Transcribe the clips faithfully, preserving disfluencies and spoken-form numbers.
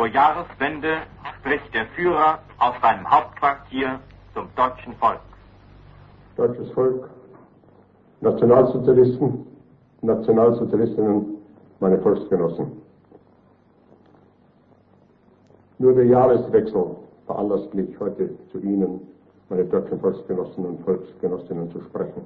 Zur Jahreswende spricht der Führer aus seinem Hauptquartier zum deutschen Volk. Deutsches Volk, Nationalsozialisten, Nationalsozialistinnen, meine Volksgenossen. Nur der Jahreswechsel veranlasst mich, heute zu Ihnen, meine deutschen Volksgenossen und Volksgenossinnen, zu sprechen.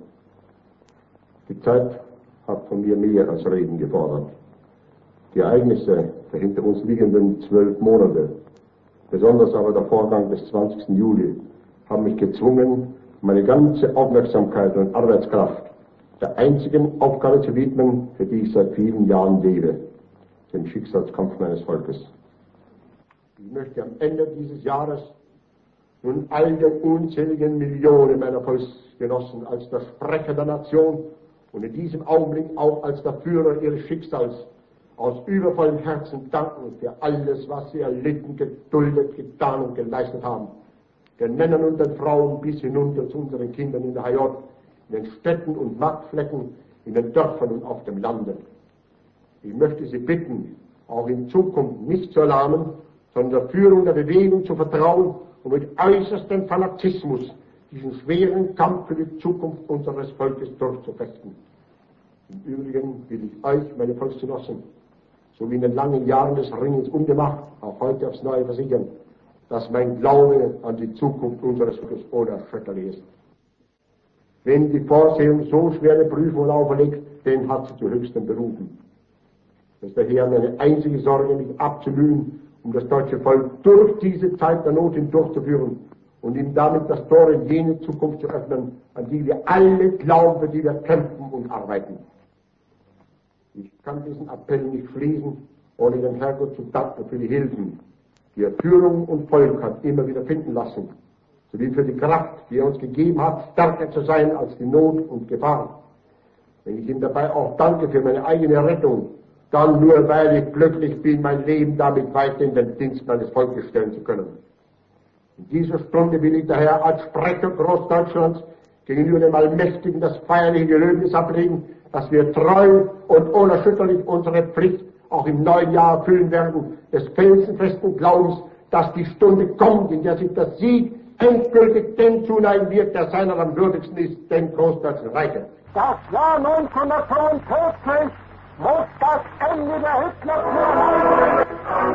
Die Zeit hat von mir mehr als Reden gefordert. Die Ereignisse der hinter uns liegenden zwölf Monate, besonders aber der Vorgang des zwanzigsten Juli, haben mich gezwungen, meine ganze Aufmerksamkeit und Arbeitskraft der einzigen Aufgabe zu widmen, für die ich seit vielen Jahren lebe, dem Schicksalskampf meines Volkes. Ich möchte am Ende dieses Jahres nun all den unzähligen Millionen meiner Volksgenossen als der Sprecher der Nation und in diesem Augenblick auch als der Führer ihres Schicksals aus übervollem Herzen danken für alles, was sie erlitten, geduldet, getan und geleistet haben. Den Männern und den Frauen bis hinunter zu unseren Kindern in der H J, in den Städten und Marktflecken, in den Dörfern und auf dem Lande. Ich möchte Sie bitten, auch in Zukunft nicht zu erlahmen, sondern der Führung der Bewegung zu vertrauen und mit äußerstem Fanatismus diesen schweren Kampf für die Zukunft unseres Volkes durchzufechten. Im Übrigen will ich euch, meine Volksgenossen, so wie in den langen Jahren des Ringens umgemacht, auch heute aufs Neue versichern, dass mein Glaube an die Zukunft unseres Volkes unerschütterlich ist. Wenn die Vorsehung so schwere Prüfungen auferlegt, den hat sie zu höchstem berufen. Es ist daher meine einzige Sorge, mich abzumühen, um das deutsche Volk durch diese Zeit der Not hindurchzuführen und ihm damit das Tor in jene Zukunft zu öffnen, an die wir alle glauben, für die wir kämpfen und arbeiten. Ich kann diesen Appell nicht schließen, ohne den Herrgott zu danken für die Hilfen, die er Führung und Volk hat immer wieder finden lassen, sowie für die Kraft, die er uns gegeben hat, stärker zu sein als die Not und Gefahr. Wenn ich ihm dabei auch danke für meine eigene Rettung, dann nur, weil ich glücklich bin, mein Leben damit weiter in den Dienst meines Volkes stellen zu können. In dieser Stunde will ich daher als Sprecher Großdeutschlands gegenüber dem Allmächtigen das feierliche Gelöbnis ablegen, dass wir treu und unerschütterlich unsere Pflicht auch im neuen Jahr erfüllen werden, des felsenfesten Glaubens, dass die Stunde kommt, in der sich der Sieg endgültig dem zuneigen wird, der seiner am würdigsten ist, dem Großdeutschen Reiche. Das Jahr neunzehnhundertfünfundvierzig muss das Ende der Hitlerführung.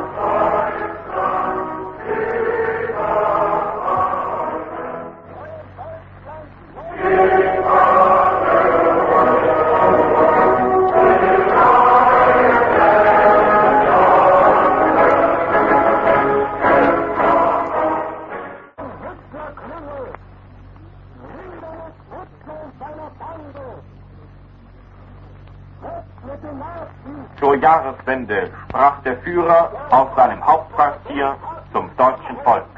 Zur Jahreswende sprach der Führer aus seinem Hauptquartier zum deutschen Volk.